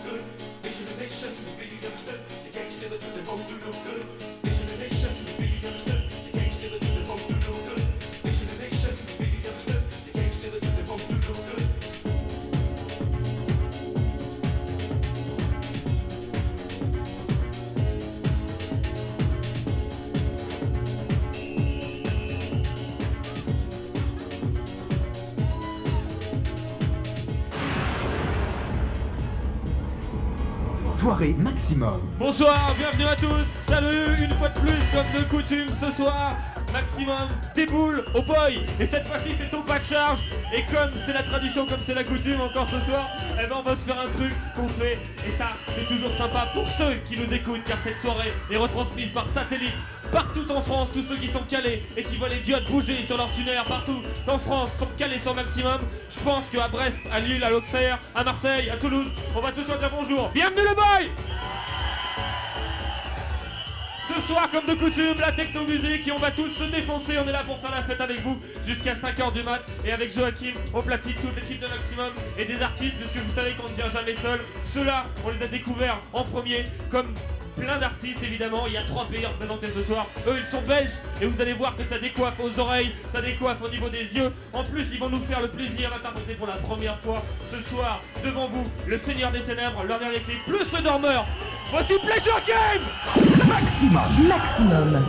good. Nation to nation, be understood. You can't steal it, they won't do no good. Nation to nation, be understood. You can't steal it, they won't do no good. Nation to nation, be understood. You can't steal it, they won't do no good. Soirée maximum. Bonsoir, bienvenue à tous. Salut, une fois de plus, comme de coutume, ce soir, maximum déboule au boy. Et cette fois-ci, c'est au pas de charge. Et comme c'est la tradition, comme c'est la coutume encore ce soir, eh ben on va se faire un truc qu'on fait. Et ça, c'est toujours sympa pour ceux qui nous écoutent, car cette soirée est retransmise par satellite. Partout en France, tous ceux qui sont calés et qui voient les diodes bouger sur leur tuner partout en France sont calés sur maximum. Je pense qu'à Brest, à Lille, à l'Auxerre, à Marseille, à Toulouse, on va tous leur dire bonjour. Bienvenue le boy! Ce soir, comme de coutume, la techno-musique et on va tous se défoncer. On est là pour faire la fête avec vous jusqu'à 5h du mat. Et avec Joachim, au platine, toute l'équipe de Maximum et des artistes, puisque vous savez qu'on ne vient jamais seul. Ceux-là, on les a découverts en premier, comme plein d'artistes évidemment. Il y a 3 pays représentés ce soir. Eux, ils sont belges et vous allez voir que ça décoiffe aux oreilles, ça décoiffe au niveau des yeux. En plus, ils vont nous faire le plaisir d'interpréter pour la première fois ce soir devant vous le Seigneur des Ténèbres, leur dernier clip, plus le Dormeur. Voici Pleasure Game! Maximum.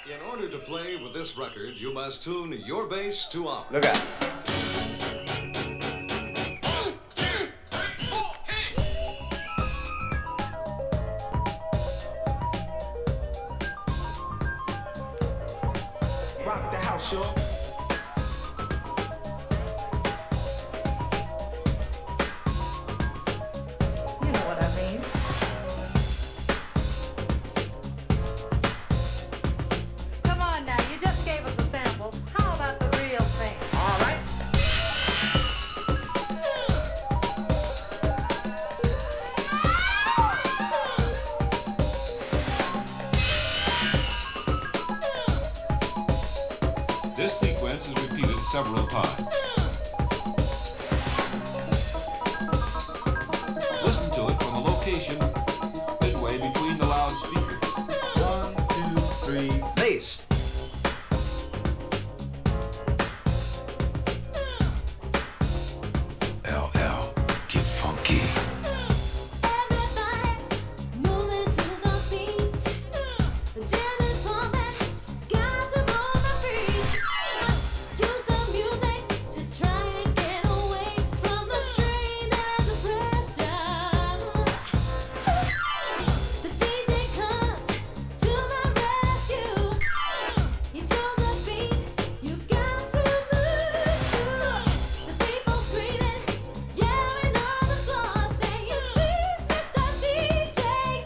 In order to play with this record, you must tune your bass to ours. Look out. Rock the house, y'all. You know what I mean. Come on now, you just gave us a sample. How about the real thing? All right. This sequence is repeated several times. Listen to it from a location midway between the loudspeakers. 1, 2, 3. Bass. LL, get funky. Everybody's moving to the beat. The jam is pumping, got to move the feet. Use the music to try and get away from the strain and the pressure. The DJ comes to the rescue. He throws a beat, you've got to move to. The people screaming, yelling on the floor, saying, "Please, Mr. DJ."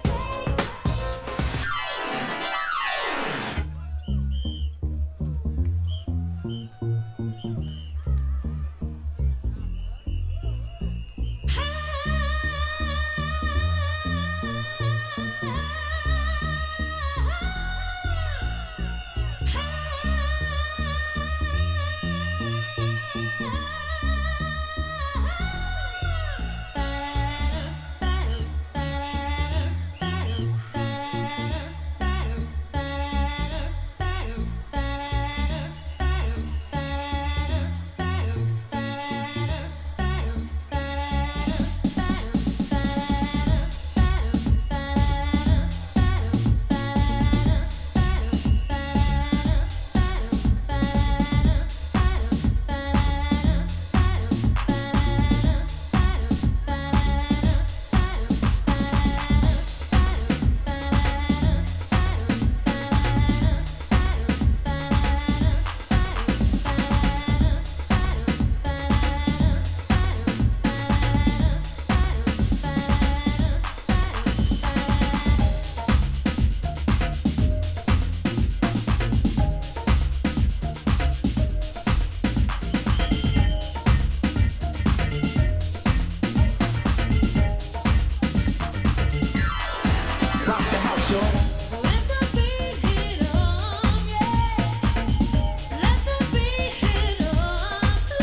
Rock the house, y'all. Let the beat hit on, yeah. Let the beat hit on.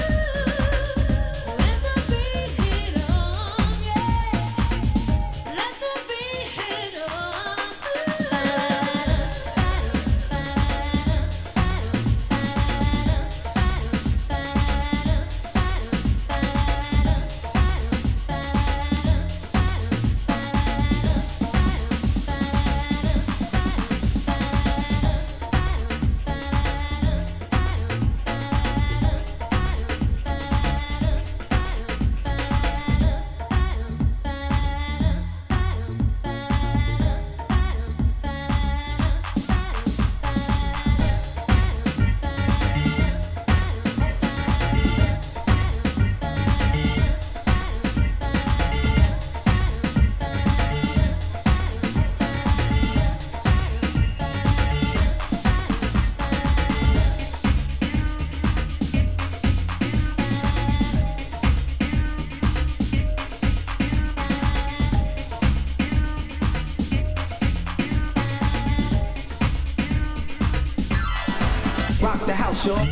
Let the beat hit on, yeah. Let the beat hit on. Rock the house, y'all.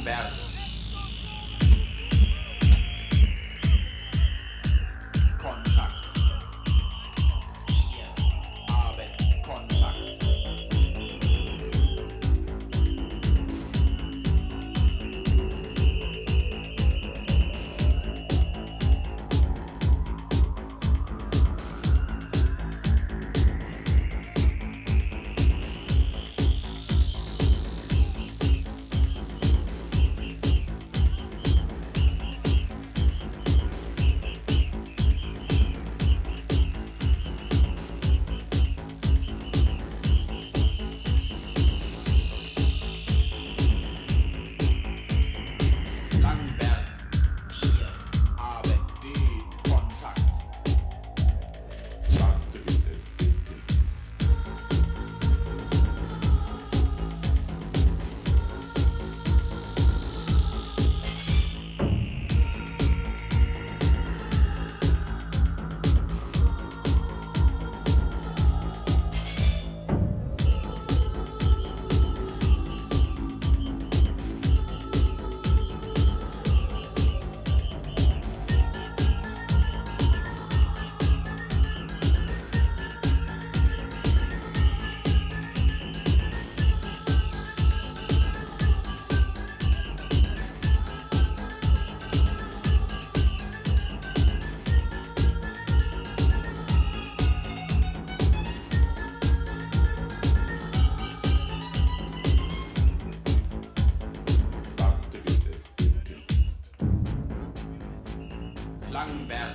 Langberg. Kontakt. Wir haben Kontakt. Langberg. Wir haben den Kontakt. Sagte bis es gelingt. Sagte bis es gelingt. Langberg.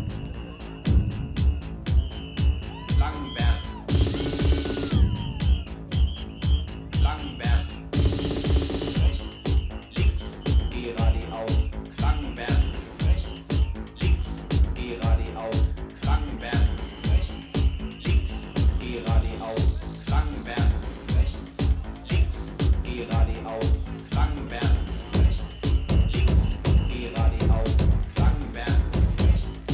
Langberg. Langberg. Rechts, links, geradeaus. Langberg. Rechts, links, geradeaus. Langberg. Rechts, links, geradeaus. Langberg. Rechts, links, geradeaus. Langberg. Rechts, links, geradeaus. Langberg. Rechts,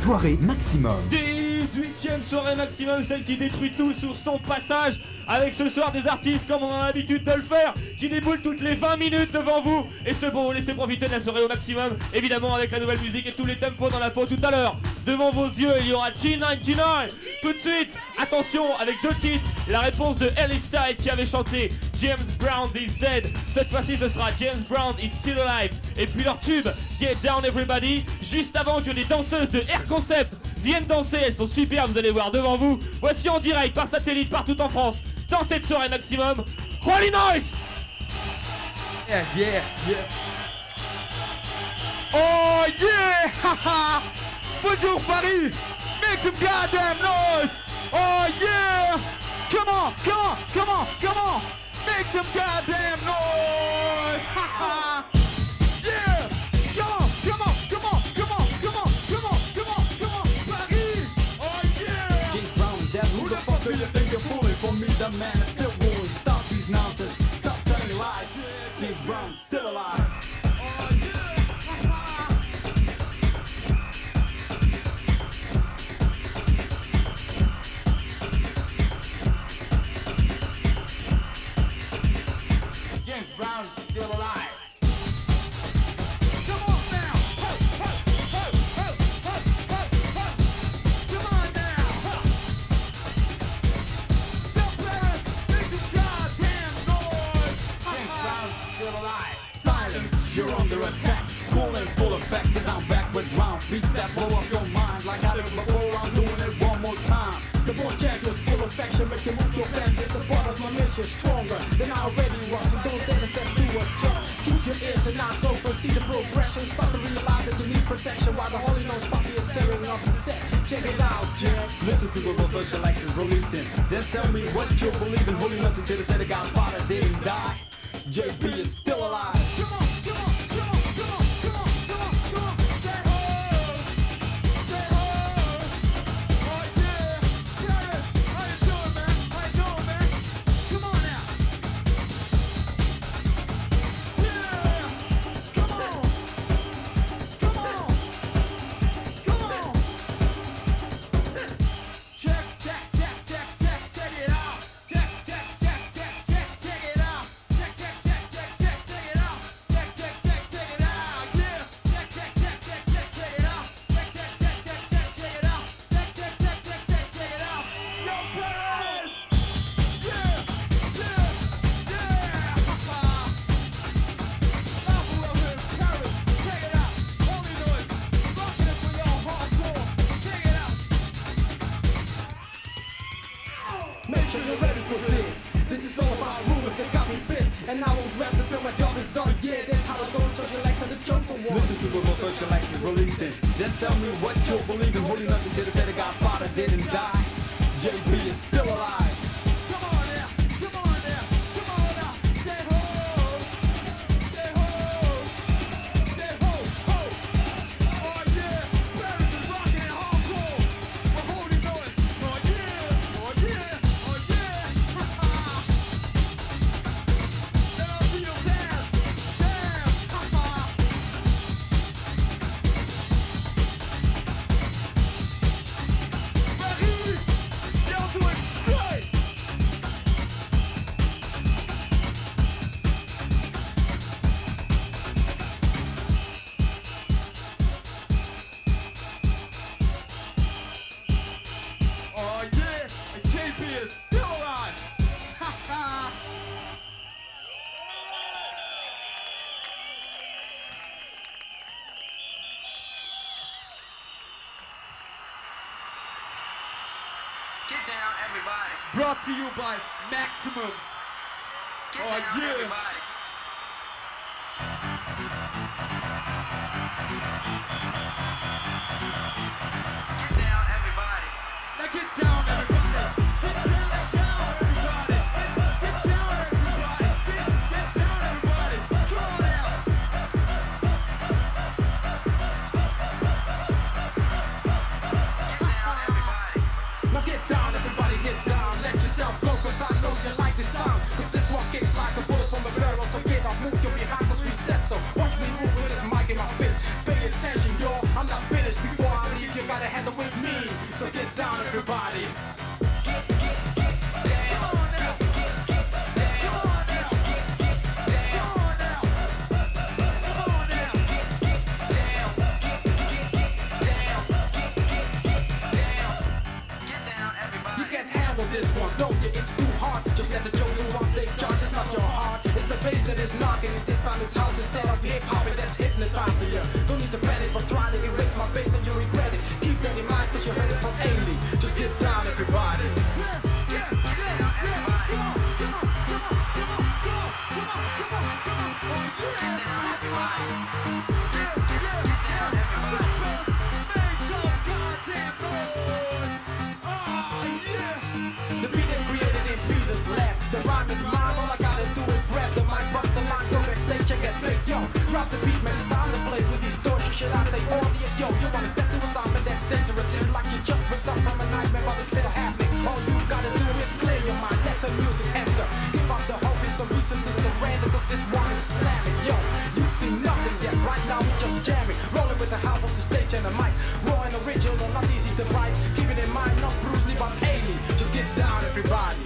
Soirée maximum. 18ème soirée maximum, celle qui détruit tout sur son passage. Avec ce soir des artistes comme on a l'habitude de le faire, qui déboulent toutes les 20 minutes devant vous. Et ce pour vous laisser profiter de la soirée au maximum, évidemment avec la nouvelle musique et tous les tempos dans la peau tout à l'heure. Devant vos yeux, il y aura G99. Tout de suite, attention, avec deux titres, la réponse de Ellie Style qui avait chanté James Brown is Dead. Cette fois-ci, ce sera James Brown is Still Alive. Et puis leur tube, Get Down Everybody, juste avant que les danseuses de Air Concept viennent danser. Elles sont super, vous allez voir devant vous. Voici en direct par satellite partout en France. Dans cette soirée maximum, Holy Noise! Yeah, yeah, yeah. Oh yeah! Haha! Bonjour Paris! Make some goddamn noise! Oh yeah! Come on, come on, come on, come on! Make some goddamn noise! Haha! Yeah! Come on, come on, come on, come on, come on, come on, come on, come on, Paris! Oh yeah! James Brown, that who the fuck do you think you're fooling? For me, the man is still ruling. Stop these nonsense, stop telling lies. James Brown, still alive. James Brown is still alive. Come on now! Ho, ho, ho, ho, ho, ho, ho. Come on now! Ho. Somebody make some goddamn noise! James Brown is still alive. Silence, you're under attack. Cool in full effect, cause I'm back with rounds. Beats that blow up your mind like I did before. I'm doing it one more time. The boy jack is full affection, make you move your fast. It's a part of my mission, stronger than I already was. So don't let us step through us, jump. Keep your ears and eyes open, see the progression. Start to realize that you need protection while the Holy Nose posse is staring off the set. Check it out, Jack. Listen to what social actions releasing. Then tell me what you believe in. Holy Nose is here to say the Godfather didn't die. JB is still alive. Come on, come on, come on, come on, come on, come on, come on. Say ho, say ho. Oh yeah, Paris, how you doing, man? How you doing, man? Come on now. Yeah, come on, come on, come on. Check, check, check, check, check, check it out. Check, check, check, check, check, check it out. Check, check, check, check, check, check it out. Check, check, check, check it out. Yeah. Check, check, check, check, check, check it out. Check, check, check, check, check, check it out. Check, check, check, check, check, check it out. Yo, Paris! Yeah, yeah, yeah. Lava over in Paris. Check it out. Holy Noise. Rocking it for y'all hardcore. Check it out. Make sure you're ready for this. This is all about rumors that got me pissed. And I won't rest until my job is done. Yeah, that's how I go. Social likes on the jumps on one. Listen to what my social likes is releasing. Then tell me what you believe in. Holy nothing should have said the Godfather didn't die. JB is still alive. Come on now, come on now, come on now. Say ho, say ho, say ho, ho. Oh yeah, Paris is rocking it hardcore. For Holy Noise. Oh yeah, oh yeah, oh yeah. Ha ha. Let us see your dance. Damn, ha ha. Paris, y'all doing great. Oh yeah, and JP is still alive. Ha ha. Get down, everybody. Brought to you by Maximum. Get Oh, down, yeah. everybody. Get down, everybody. Now get down, everybody. Get down, everybody. Get down, everybody. Get down, everybody. Come on now. Now get down, everybody, get down. Let yourself go, cause I know you like this sound. Cause this one kicks like a bullet from a gun. bass that is knocking it. This time it's house instead of hip-hop, and that's hypnotizing you. Don't need to panic, but try to erase my face and you regret it. Keep that in mind, cause you heard it from Ailey. Just get down, everybody. The beat is created in Peter's lab. The rhyme is mine, all I gotta do is grab the mic, bust the line, go backstage and get paid, yo. Drop the beat, man, it's time to play with distortion. Should I say audience, yo, you wanna step to a sound, but that's dangerous. It's like you just ripped up from a nightmare, but it's still happening. All you gotta do is clear your mind, let the music enter. Give up the hope, it's a reason to surrender, cause this one is slamming, yo. You've seen nothing yet, right now we just jamming. Rolling with the half of the stage and the mic. Raw and original, not easy to write. Keep it in mind, not Bruce Lee, but Ailey. Just get down, everybody.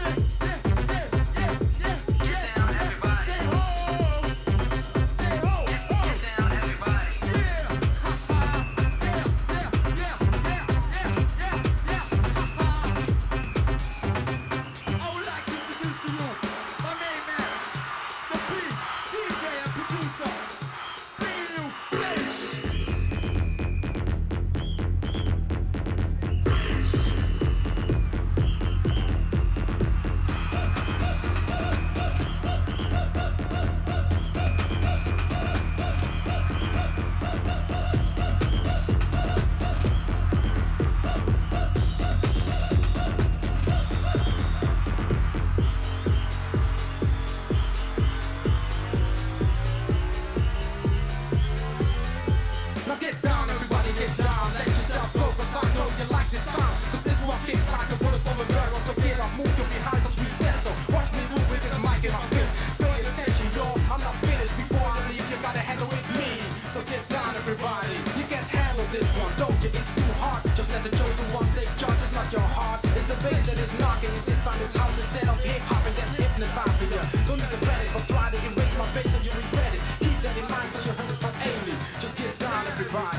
Now get down, everybody, get down. Let yourself go, cause I know you like this sound. Cause this one kicks like a bullet from a barrel. So get up, move your behind, cause we said so. Watch me move with this mic in my fist. Pay attention, yo, I'm not finished. Before I leave, you gotta handle with me. So get down, everybody. You can't handle this one, don't you? It's too hard. Just let the chosen one take charge, it's not your heart. It's the bass that is knocking it. This time it's house instead of hip-hop, and that's hypnotizing you. Don't need to panic, but try to erase my face and you regret it. Keep that in mind, cause you heard it from Ailey. Just get down, everybody.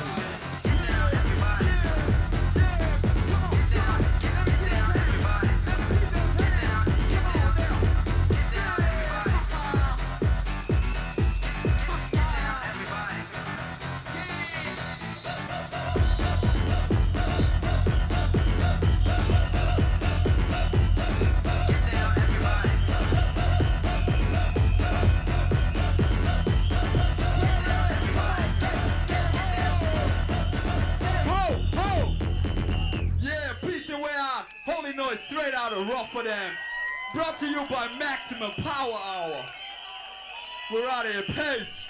Holy noise straight out of Rotterdam. Brought to you by Maximum Power Hour. We're out of here. Peace.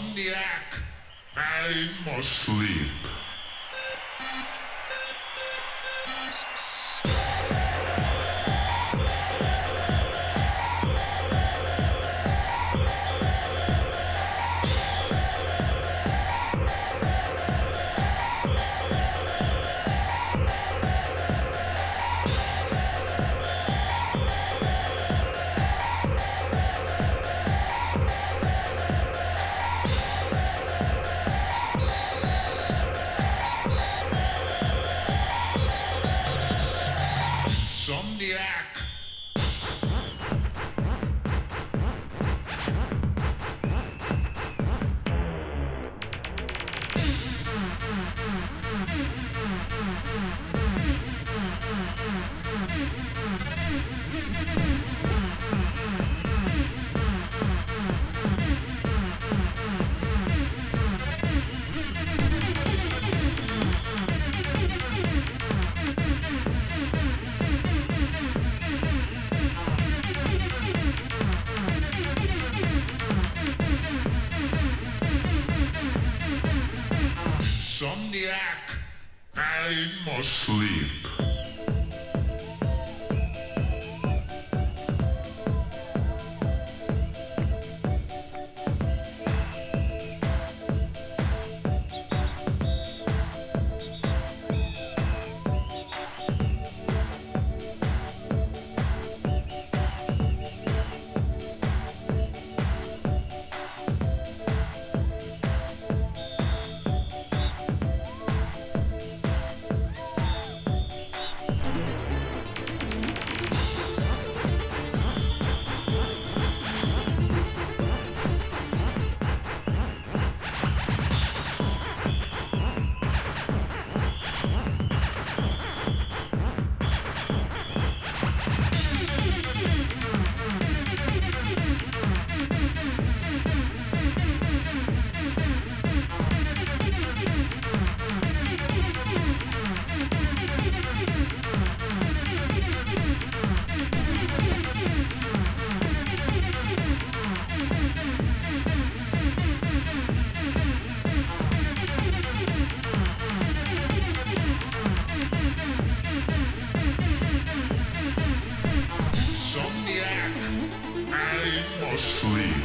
Insomniac, I must sleep. Insomniac, I must sleep. Sleep.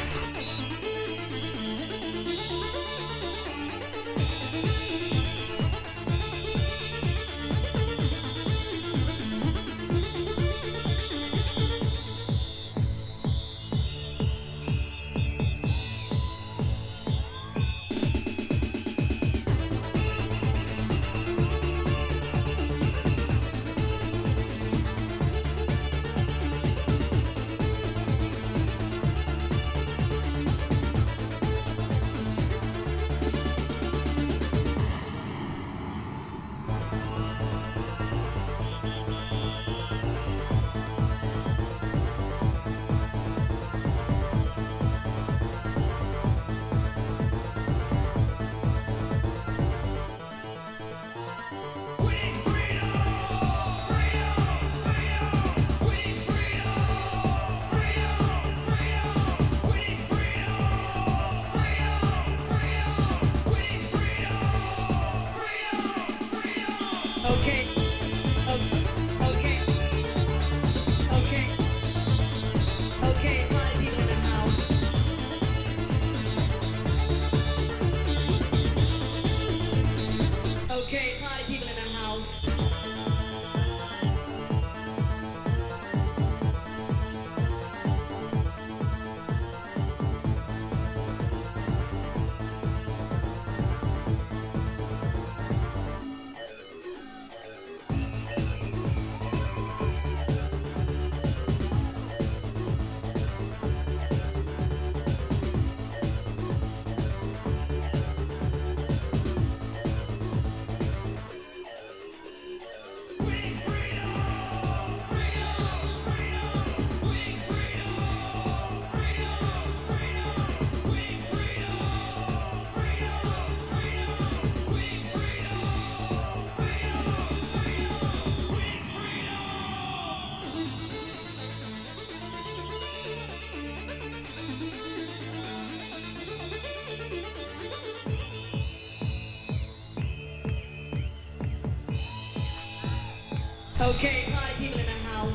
Okay, party people in the house.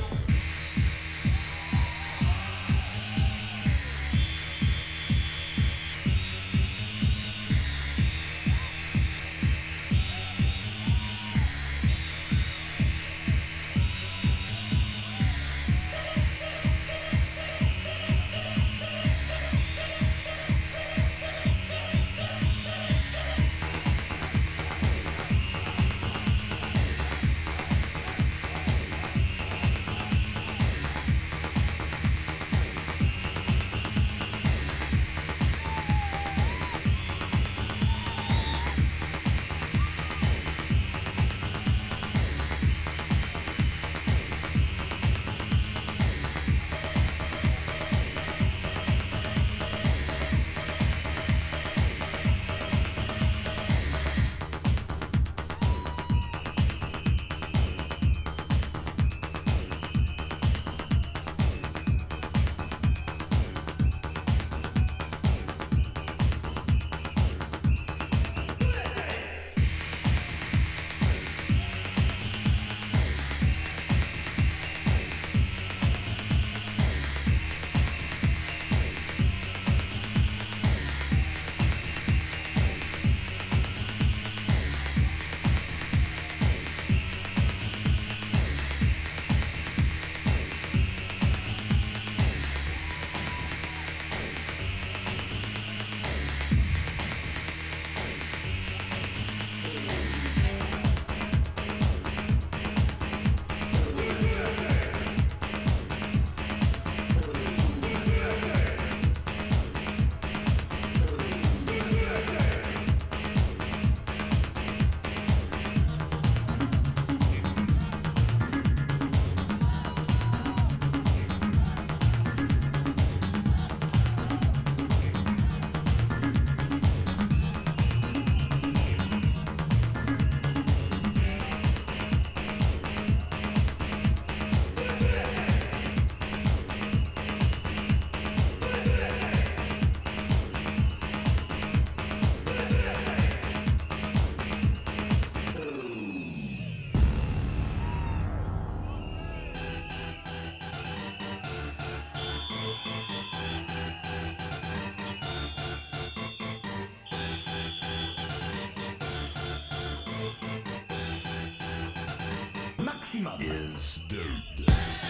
Maximum is dope.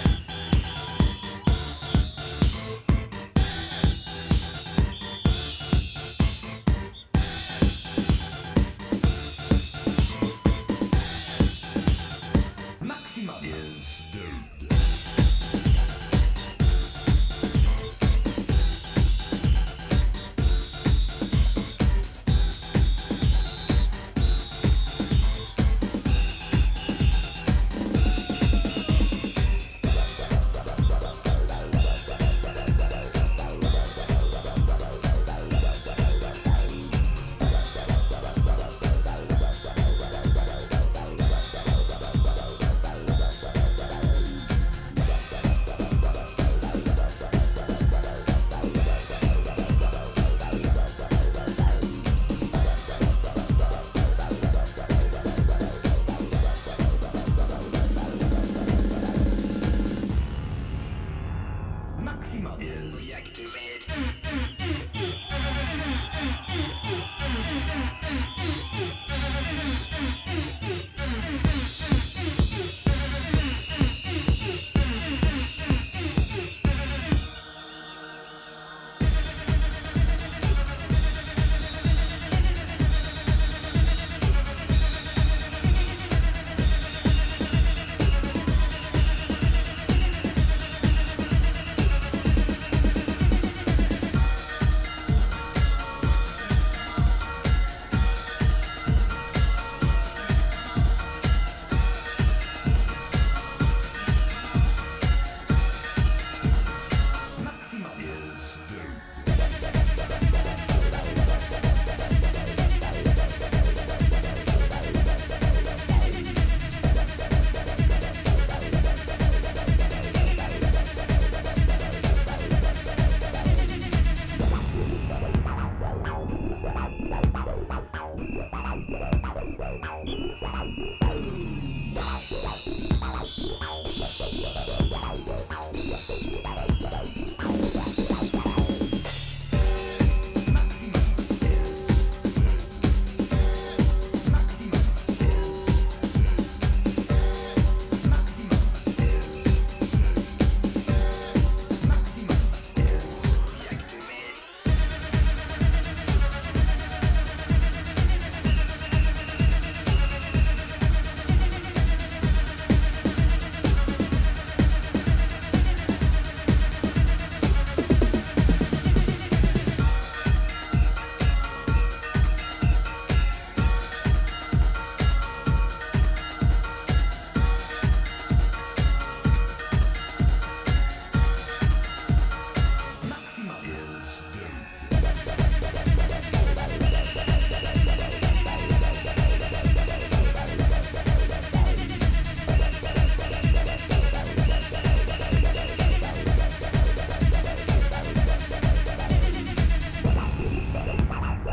Maximum is dope. Maximum is reactivate.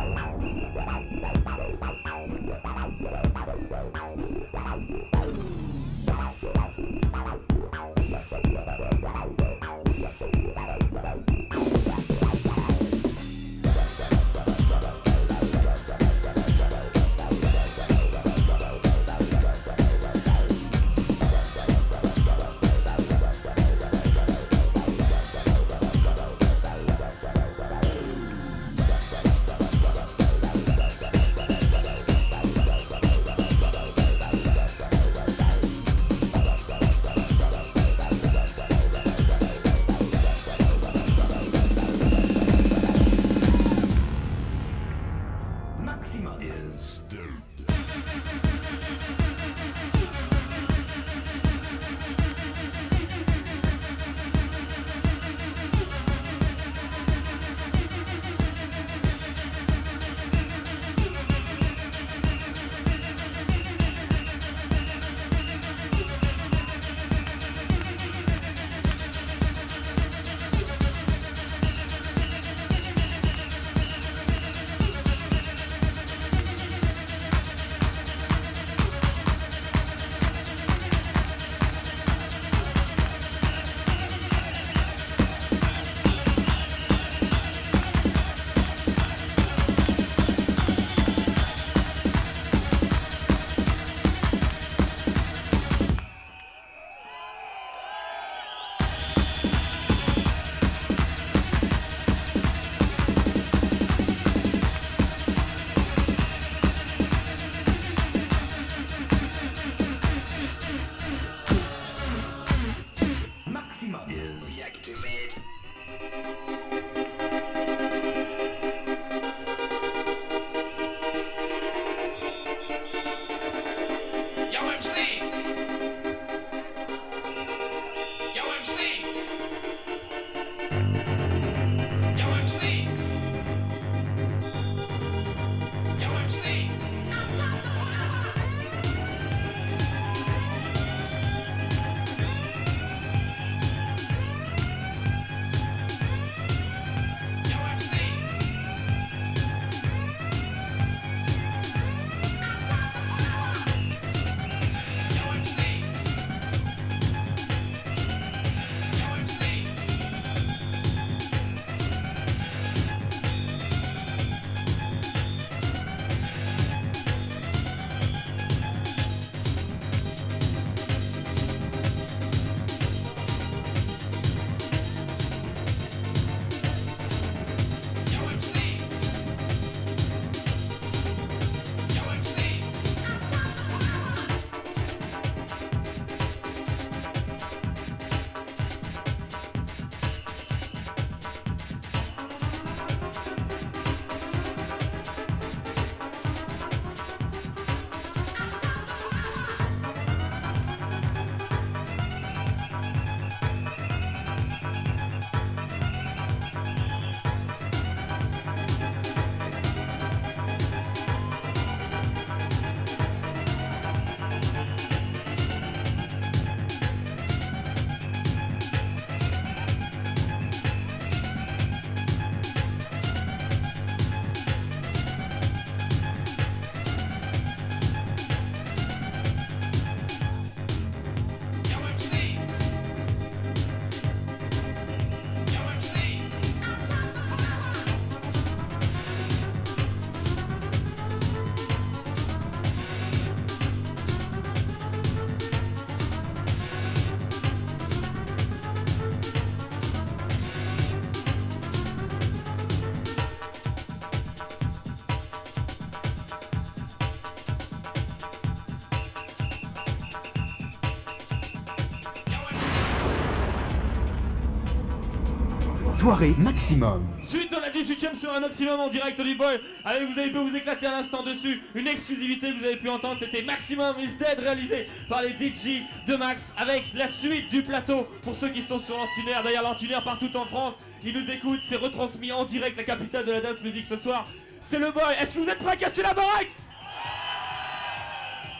Soirée maximum. Suite dans la 18ème sur un maximum en direct Olive Boy. Allez, vous avez pu vous éclater à l'instant dessus. Une exclusivité que vous avez pu entendre, c'était Maximum is Dead, réalisé par les DJ de Max, avec la suite du plateau pour ceux qui sont sur l'Antunaire. D'ailleurs, l'Antunaire partout en France, ils nous écoutent, c'est retransmis en direct, la capitale de la dance music ce soir. C'est le Boy. Est-ce que vous êtes prêts à casser la baraque?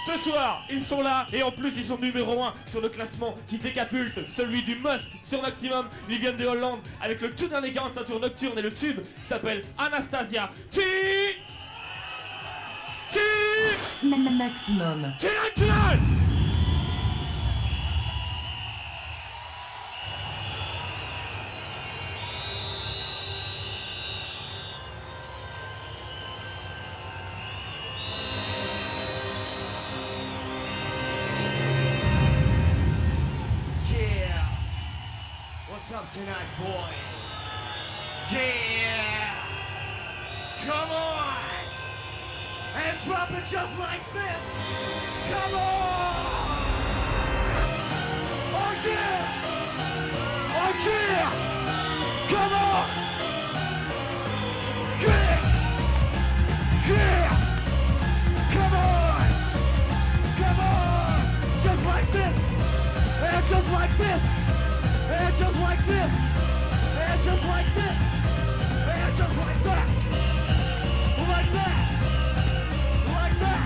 Ce soir, ils sont là et en plus ils sont numéro 1 sur le classement qui décapulte celui du Must sur Maximum. Ils viennent de Hollande avec le tout dernier 45 tours nocturne et le tube s'appelle Anastasia. Maximum. Tonight! Yeah. What's up tonight, boy? Yeah. Come on. And drop it just like this. Come on. Oh yeah. Oh yeah. Come on. Yeah. Yeah. Come on. Come on. Just like this. And just like this. And just like this. And just like this. And just like that. Like that. Like that.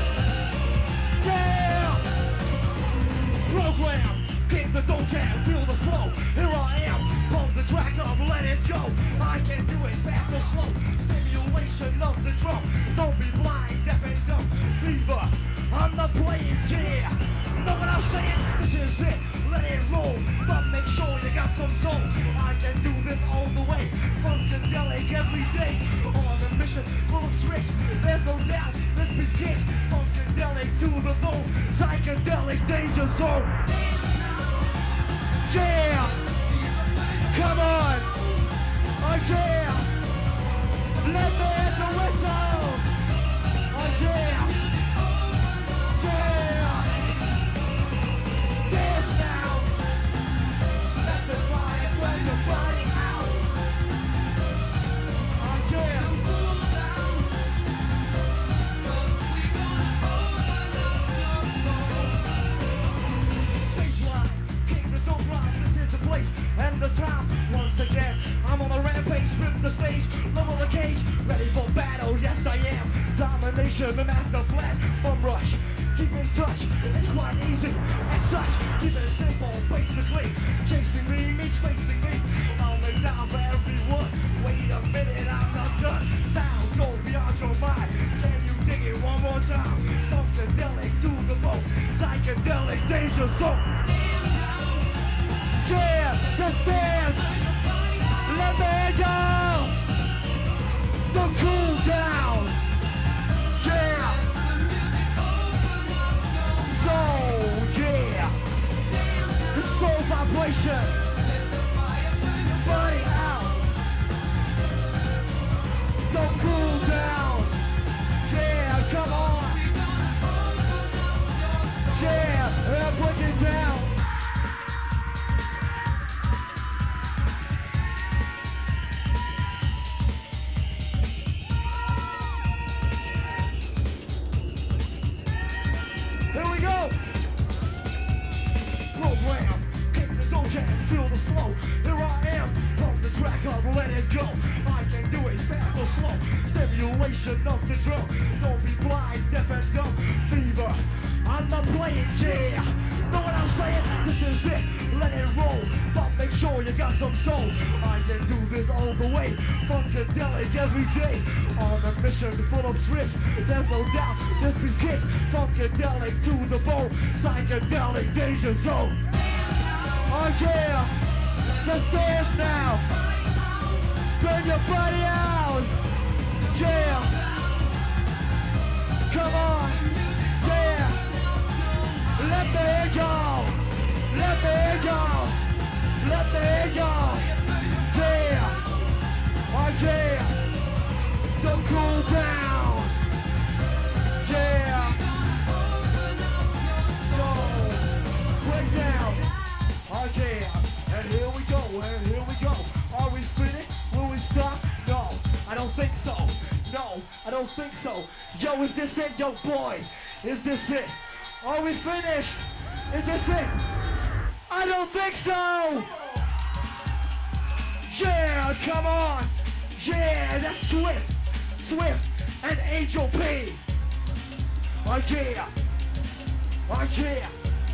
Yeah. Program. Kick the don't jam. Feel the flow. Here I am. Pump the track up. Let it go. I can do it fast or slow. Stimulation of the drum. Don't be blind, deaf and dumb. Fever. I'm not playing. Yeah. Know what I'm saying? This is it. Let it roll. But make sure you got some soul. I can do this all the way. Funkadelic every day. On a mission full of tricks. There's no doubt. Let's begin. Funkadelic to the bone. Psychedelic danger zone. Yeah. Come on. Oh yeah. Let me hit the whistle. Oh yeah. Yeah. Dance now. Let the fire burn your body out. Oh yeah. Baseline, kick the don't rhyme. This is the place and the time. Once again, I'm on a rampage. Rip the stage, lower the cage. Ready for battle, yes I am. Domination, the master plan. Bum rush. Keep in touch, it's quite easy as such. Keep it simple, basically. Chasing me means facing me. I'll lay down for everyone. Wait a minute, I'm not done. Sounds go beyond your mind. Can you dig it one more time? Funkadelic to the bone. Psychedelic danger zone. Yeah, just dance. Let me go. Don't cool down. Yeah. Yeah, the soul vibration. Body out. Don't cool down. Yeah, come on. Yeah, break it down. Here we go. Program, kick the doja and feel the flow. Here I am, pump the track up, let it go. I can do it fast or slow. Stimulation of the drum. Don't be blind, deaf and dumb. Fever, I'm not playing, yeah. Know what I'm saying? This is it, let it roll. But make sure you got some soul. I can do this all the way. Funkadelic every day. On a mission full of tricks. There's no doubt, this be kicks. Funkadelic to the bone. Psychedelic danger zone. Oh yeah, just dance now. Burn your body out. Yeah. Come on. Yeah. Let the air go. Let the air go. Let the air go. Yeah. Oh yeah. Don't cool down. Yeah. So break down. Oh yeah. And here we go. And here we go. Are we finished? Will we stop? No, I don't think so. No, I don't think so. Yo, is this it, yo boy? Is this it? Are we finished? Is this it? I don't think so! Yeah, come on! Yeah, that's Swift! Swift and Angel P! Oh yeah! I care.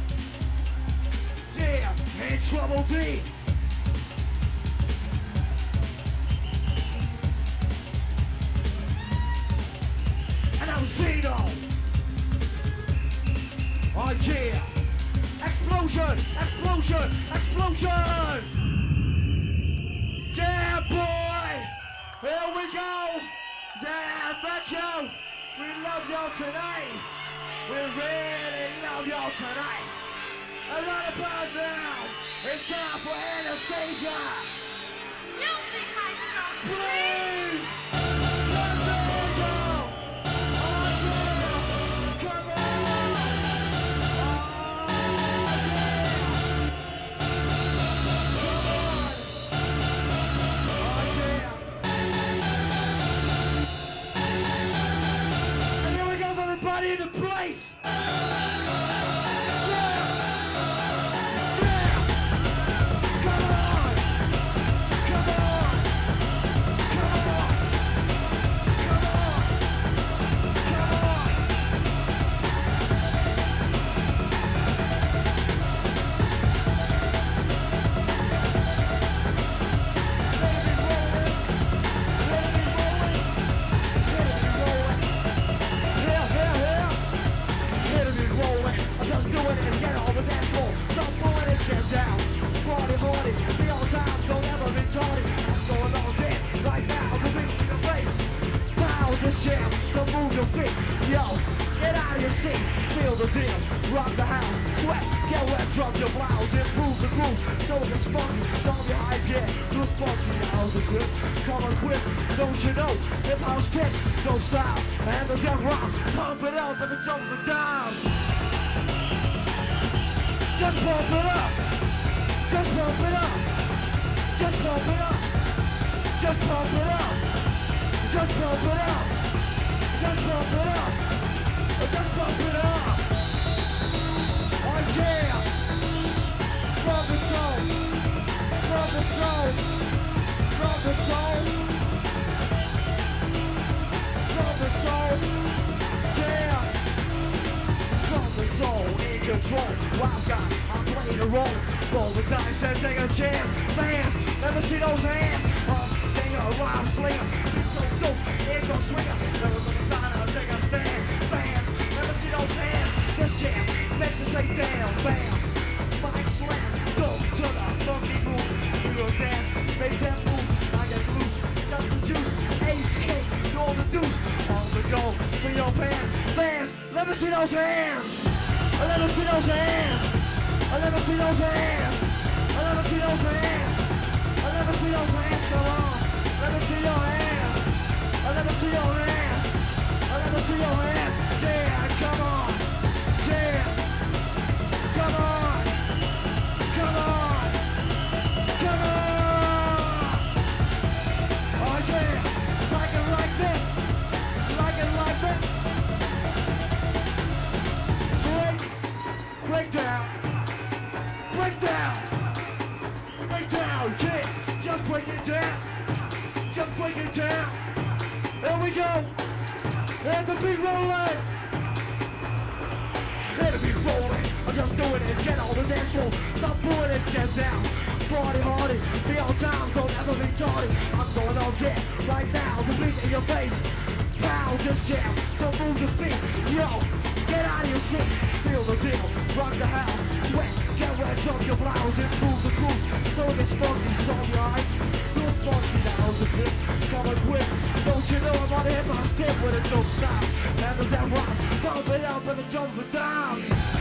Yeah, in trouble deep. And I'm Zeno. I care. Explosion, explosion, explosion. Yeah, boy. Here we go. Yeah, thank you. We love y'all tonight. We really love y'all tonight. And right about now, it's time for Anastasia. Music Maestro, Please, let me go. Oh, yeah. Come on. And here we go for everybody in the place. Yo, get out of your seat, feel the deal, rock the house, sweat, get wet, drop your blouse, improve the groove, so it's funky, some your hype, yeah, this funky house is good, come on quick, don't you know, hip house kick, don't stop, and the death rock, pump it up and the jump it down, just pump it up, just pump it up, just pump it up, just pump it up, just pump it up. Just pump it up! Just pump it up! Oh yeah! From the soul! From the soul! From the soul! From the soul! Yeah! From the soul, in control! Wild guy, I'm playing a role! Roll the dice and take a chance! Fans, never see those hands! They are wild slinger! So dope, it goes swinger! Never take a stand, fans, never see those hands. This jam, let's just say damn, bam. Mic slam, go to the funky groove. Do your dance, make them move. I get loose, got the juice. Ace king, you're the deuce. On the go for your pants, fans. Let me see those hands. Let me see those hands. Let me see those hands. Let me see those hands. Let me see those hands. Come on, let me see your hands. Let me see your hands. Let me see your hands, yeah, come on, yeah, come on, come on, come on, oh yeah, like it like this, break down, yeah, just break it down, there we go. Let the beat rolling! Let the beat rolling! I'm just doing it, get on the dance floor. Stop doing it, get down. Party hardy, be on time, don't ever be tardy. I'm going on jet right now, the beat in your face. Pound this jam, don't move your feet. Yo, get out of your seat, feel the deal, rock the house, sweat, get wet, drop your blouse, improve the groove. So it's funky, song right? This funky now is hit, coming quick. Don't you know I'm on the hip-hop tip when it don't stop. And the that rock, pump it up and the jump it down.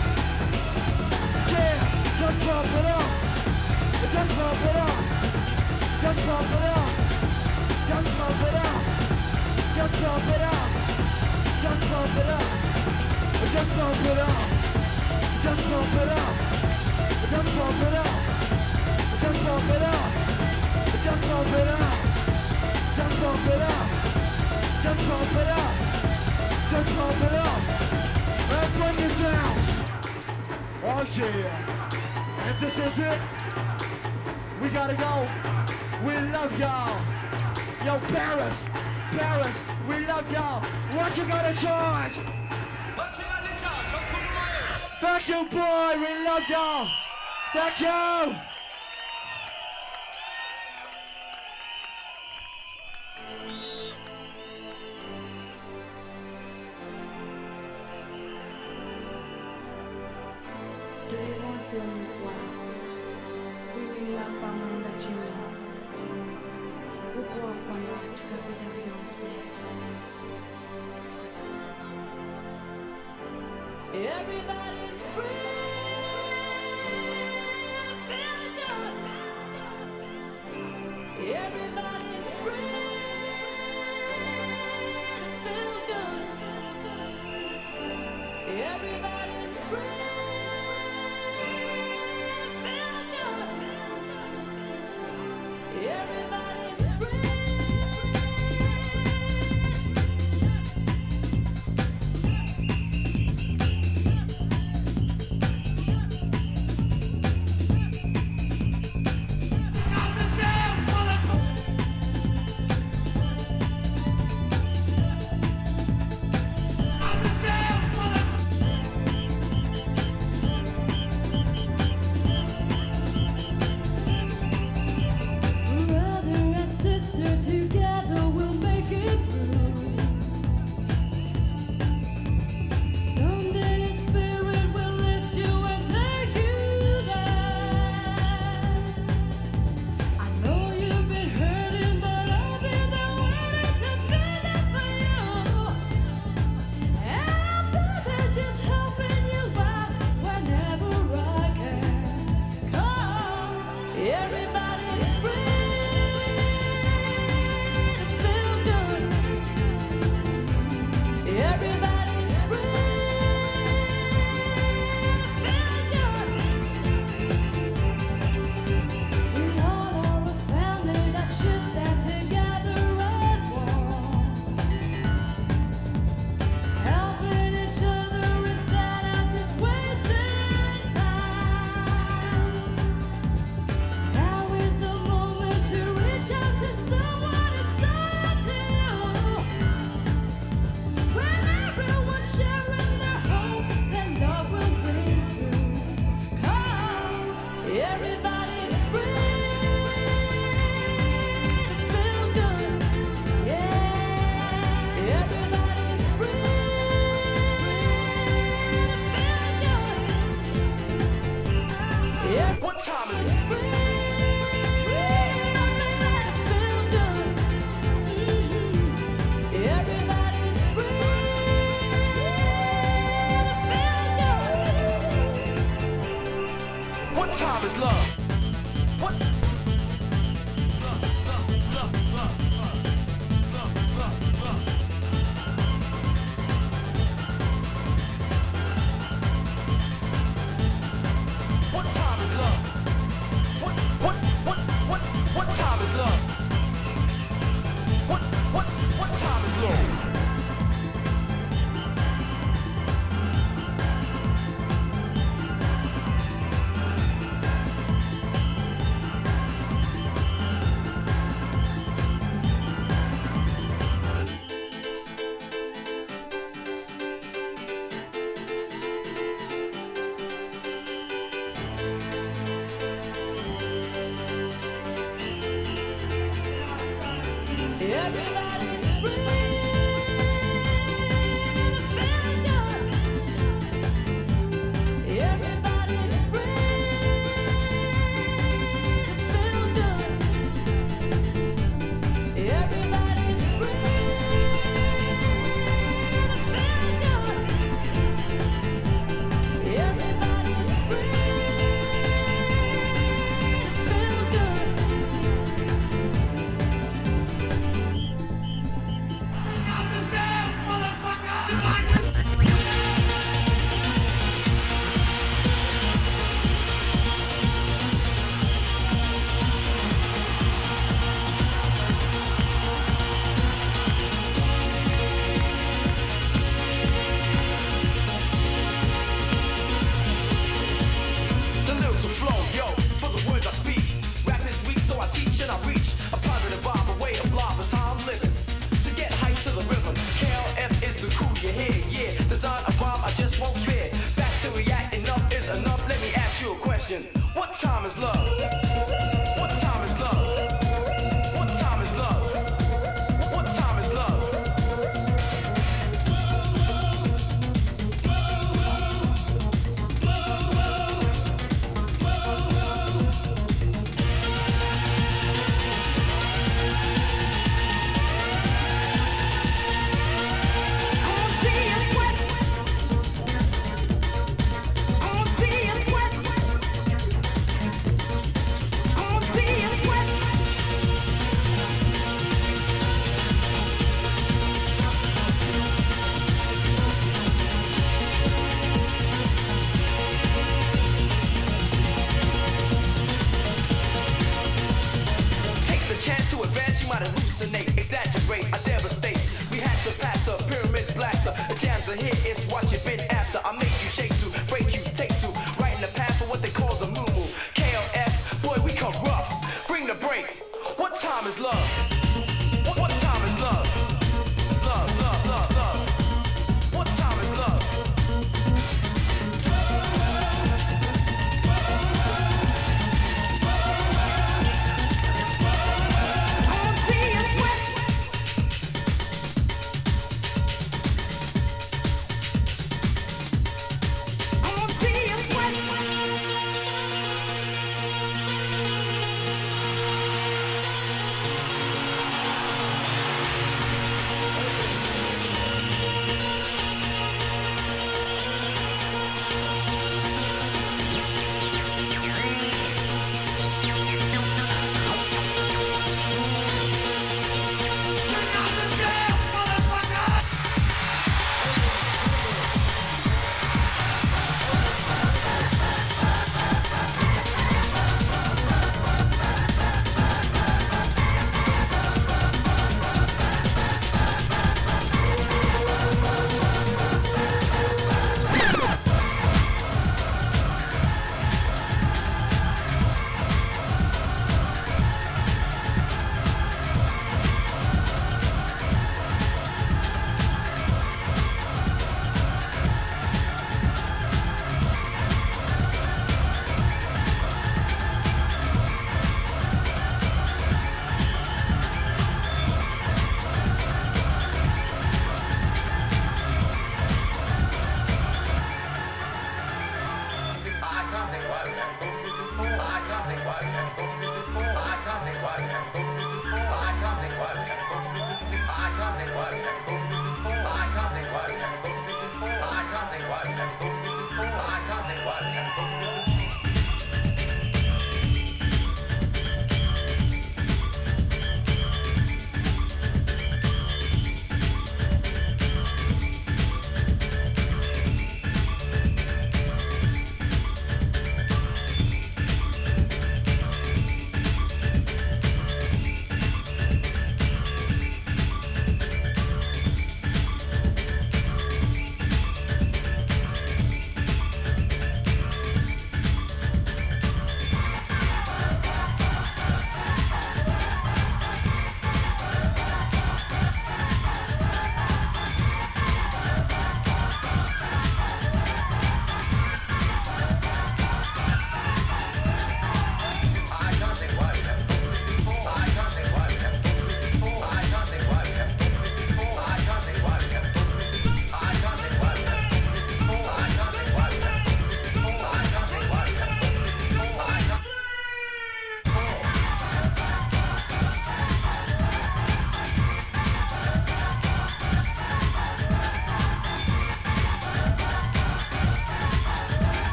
Yeah, just pump it up. Just pump it up. Just pump it up. Just pump it up. Just pump it up. Just pump it up. Just pump it up. Just pump it up. Just pump it up. Just pump it up. Just pump it up. Just pump it up. Just pump it up. Just pump it up. And bring it down. Oh yeah. And this is it. We gotta go. We love y'all. Yo, Paris, we love y'all. What you gonna charge? What you gonna charge? Just put it on. Thank you, boy. We love y'all. Thank you. C'est une fois, oui, la femme de Dieu. Pourquoi voilà, tu as pu ta fiancée? Everybody's free. Everybody's free. Feel good. Everybody's free. Everybody's free. teach and I reach a positive vibe, a way of life is how I'm living. So get hyped to the rhythm. KLF is the crew you hear, yeah. Design a rhyme I just won't fear. Back to react. question, what time is love? What time is love? What time is love? What time is love?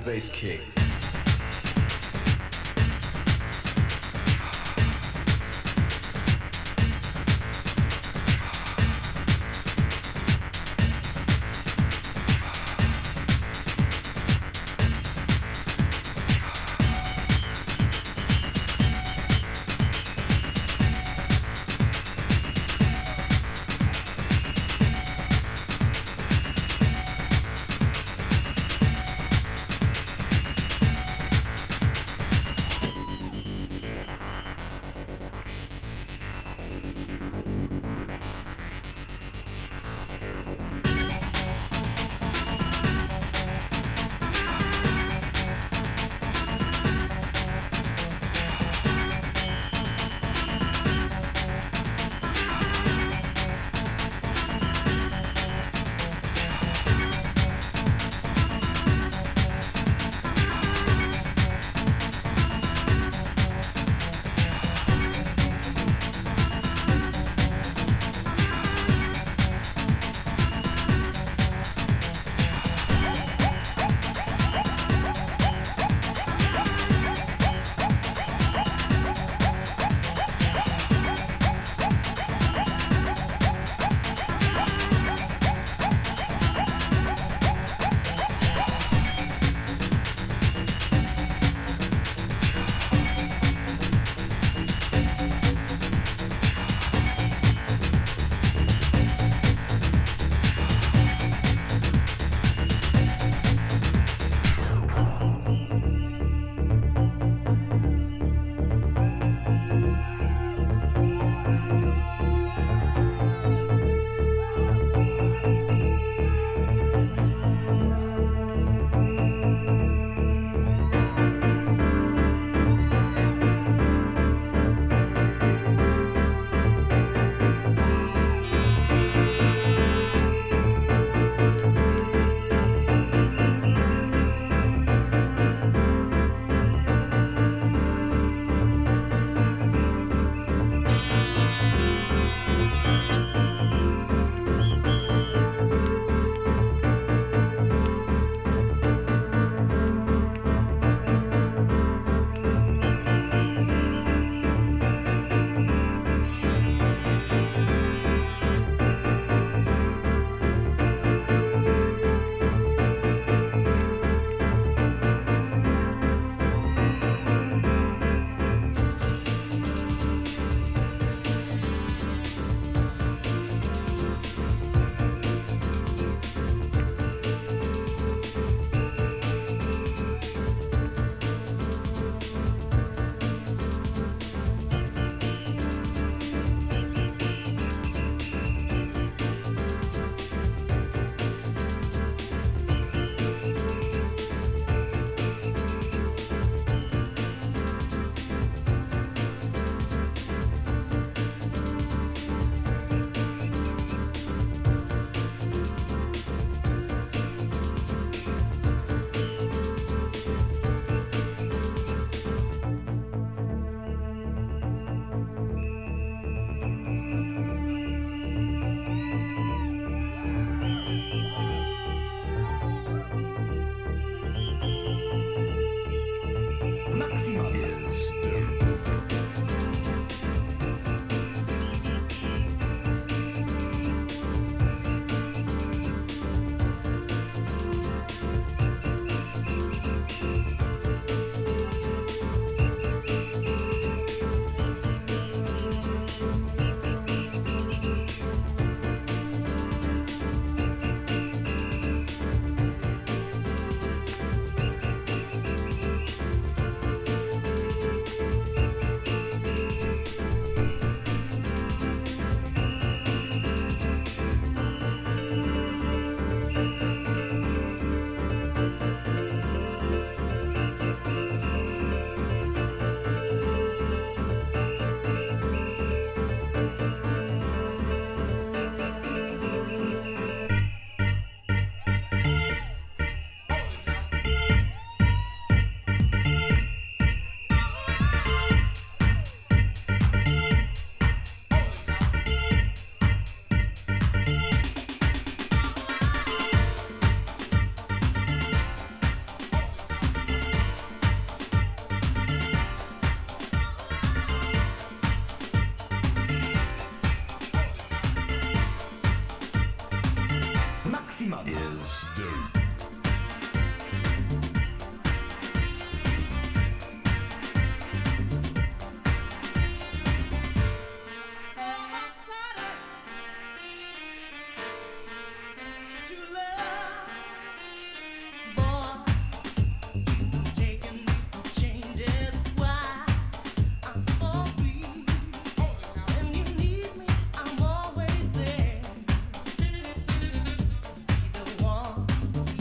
bass kick. is dirt. One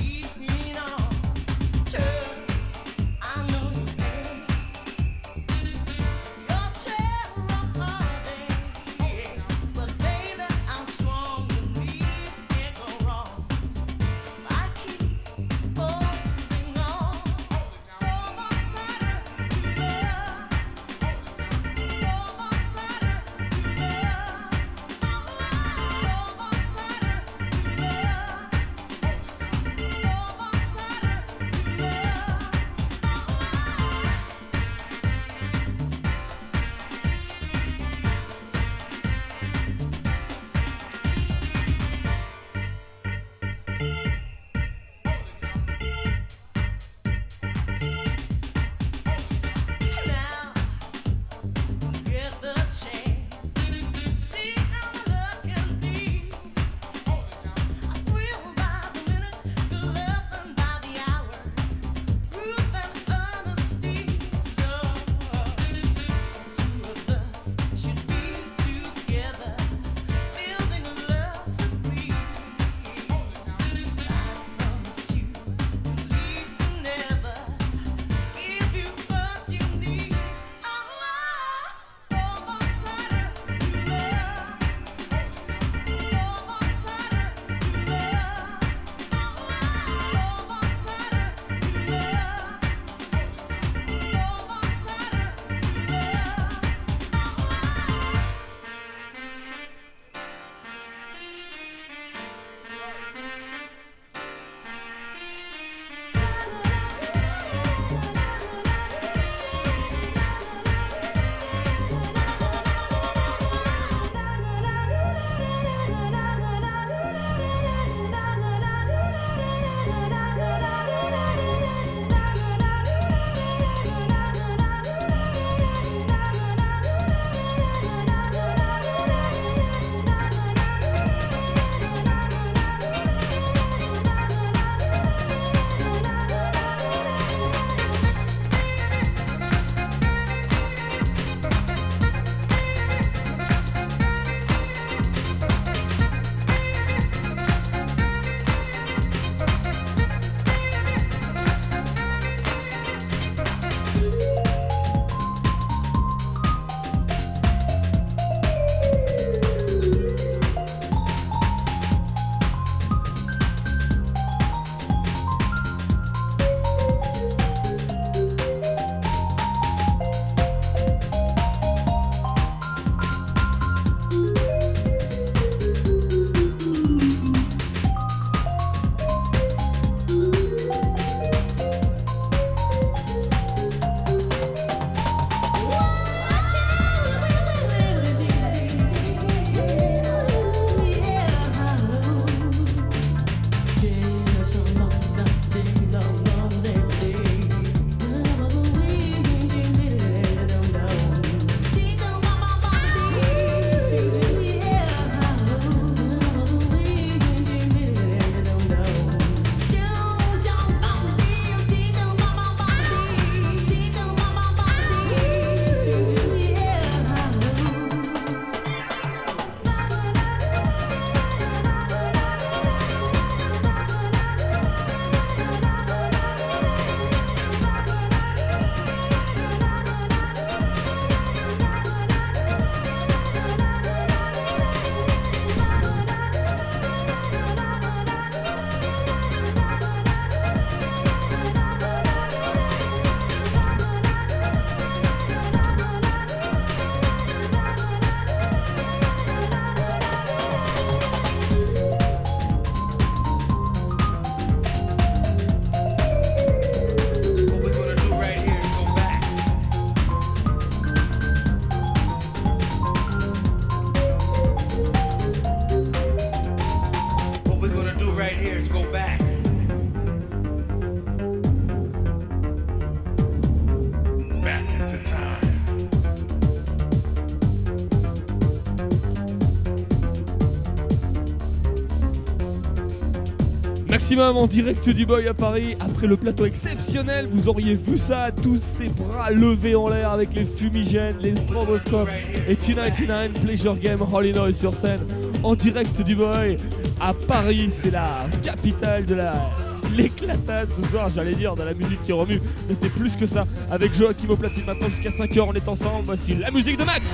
Maximum en direct du Boy à Paris. Après le plateau exceptionnel, vous auriez vu ça, tous ces bras levés en l'air avec les fumigènes, les stroboscopes et T99 Pleasure Game Holy Noise sur scène. En direct du Boy à Paris, c'est la capitale de l'éclatade ce soir, j'allais dire, de la musique qui remue, mais c'est plus que ça. Avec Joachim au platine maintenant jusqu'à 5h, on est ensemble. Voici la musique de Max.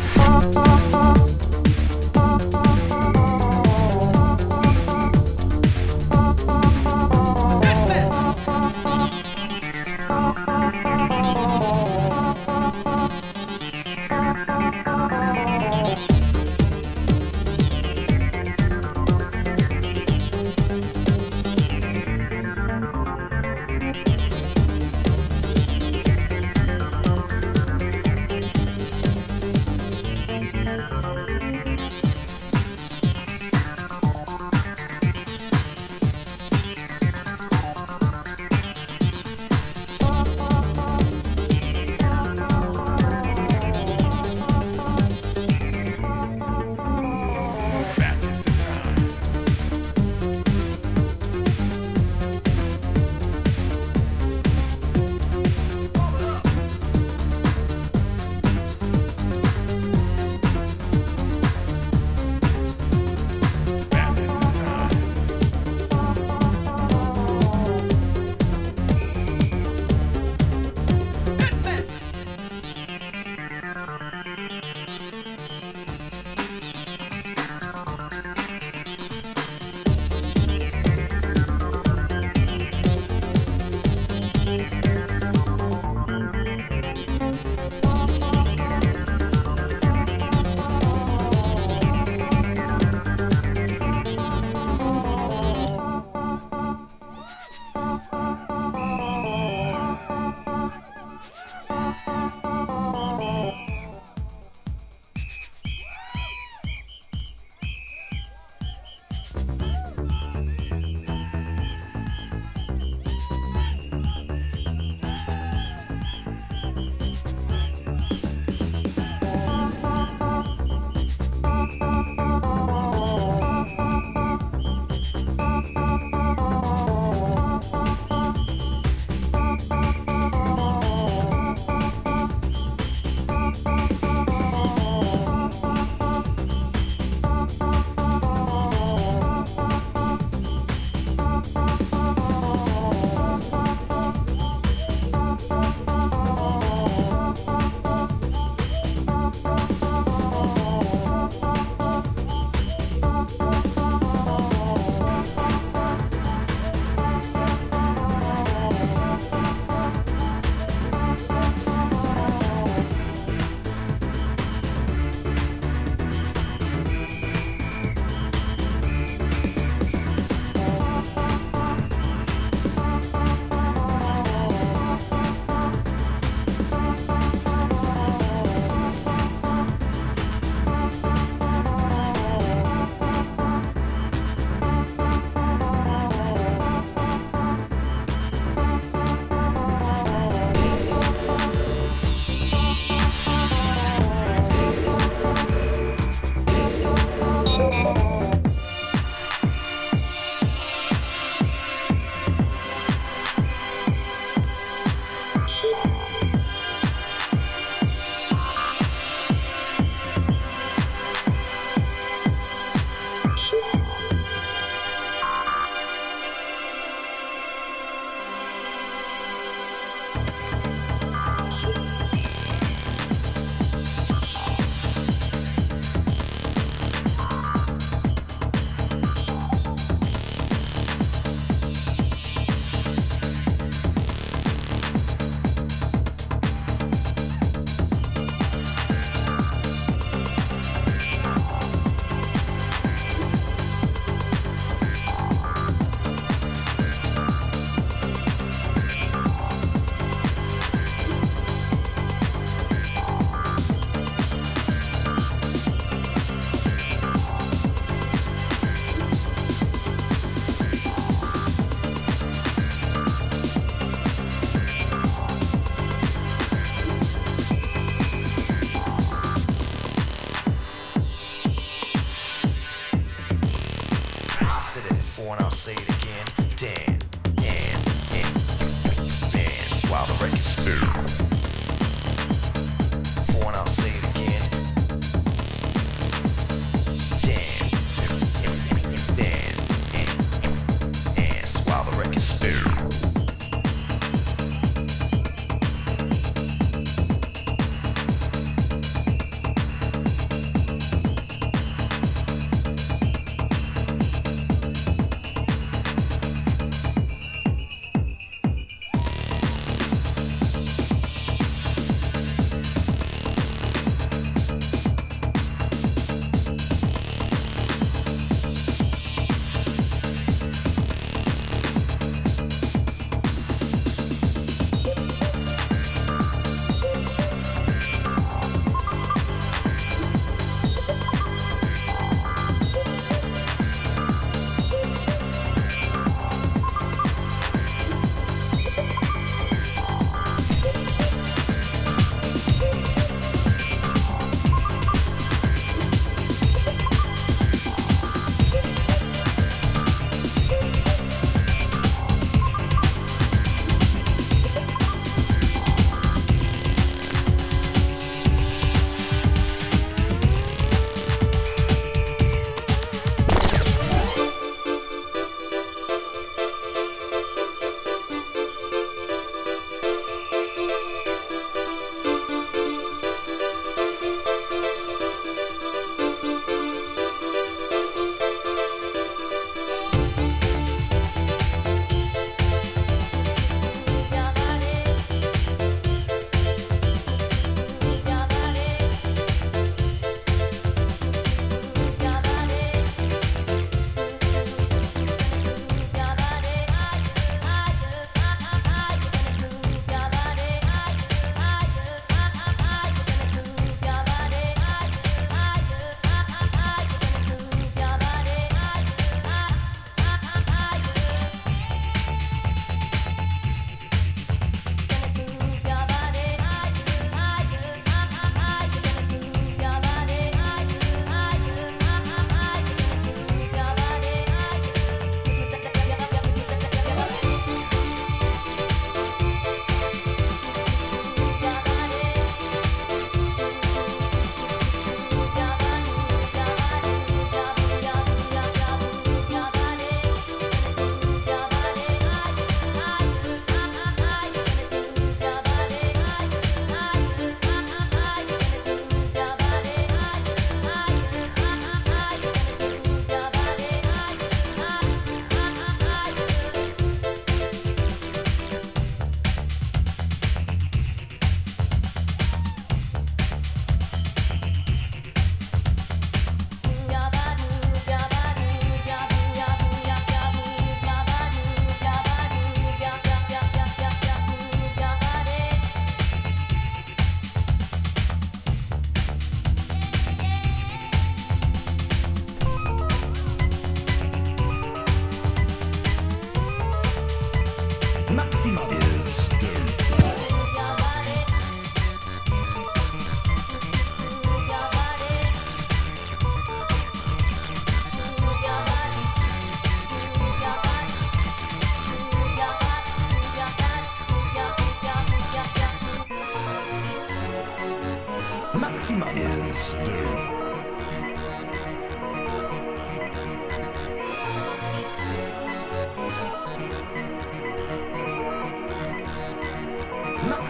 and I'll say it again. Damn.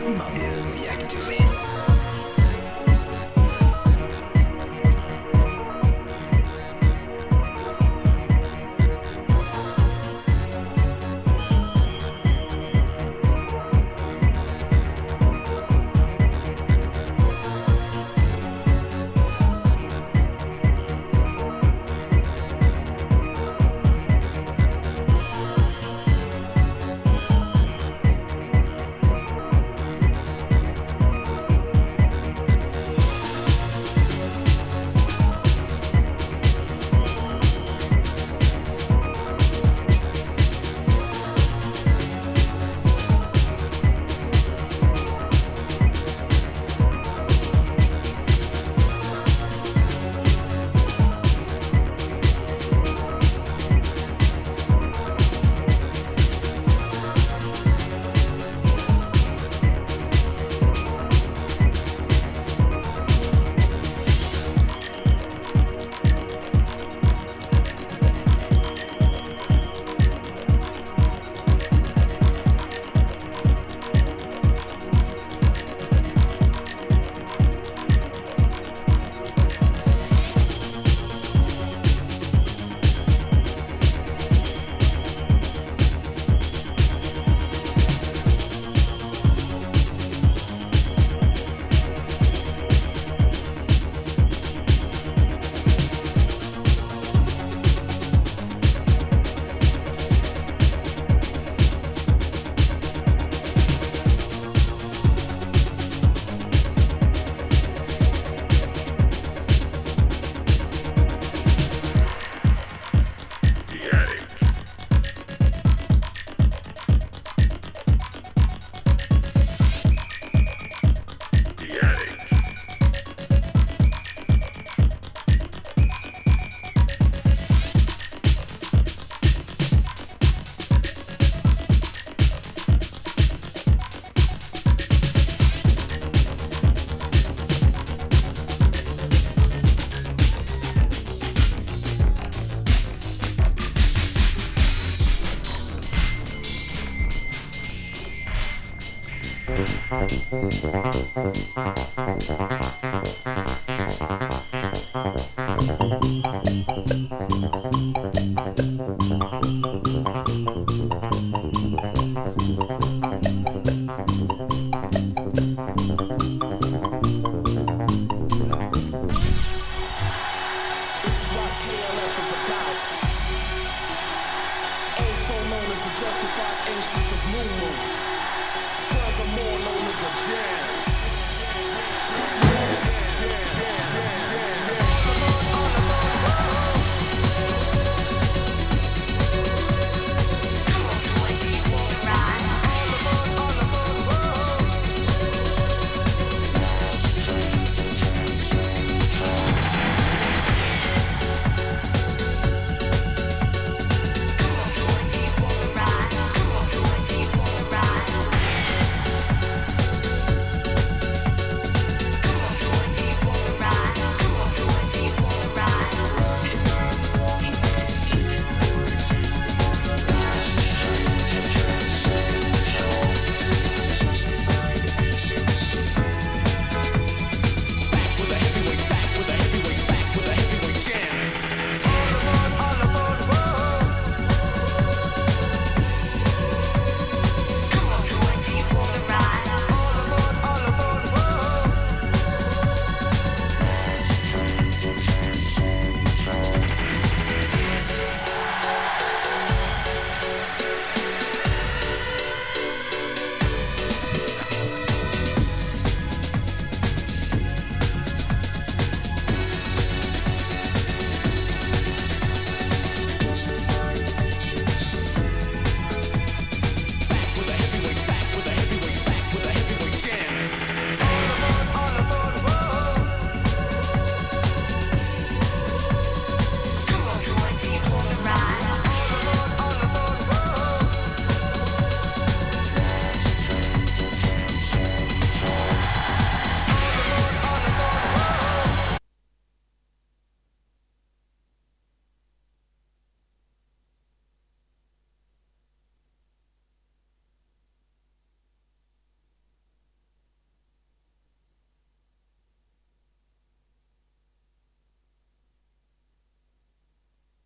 Maximum is known as the justified ancients of New Moon. Furthermore known as a jazz.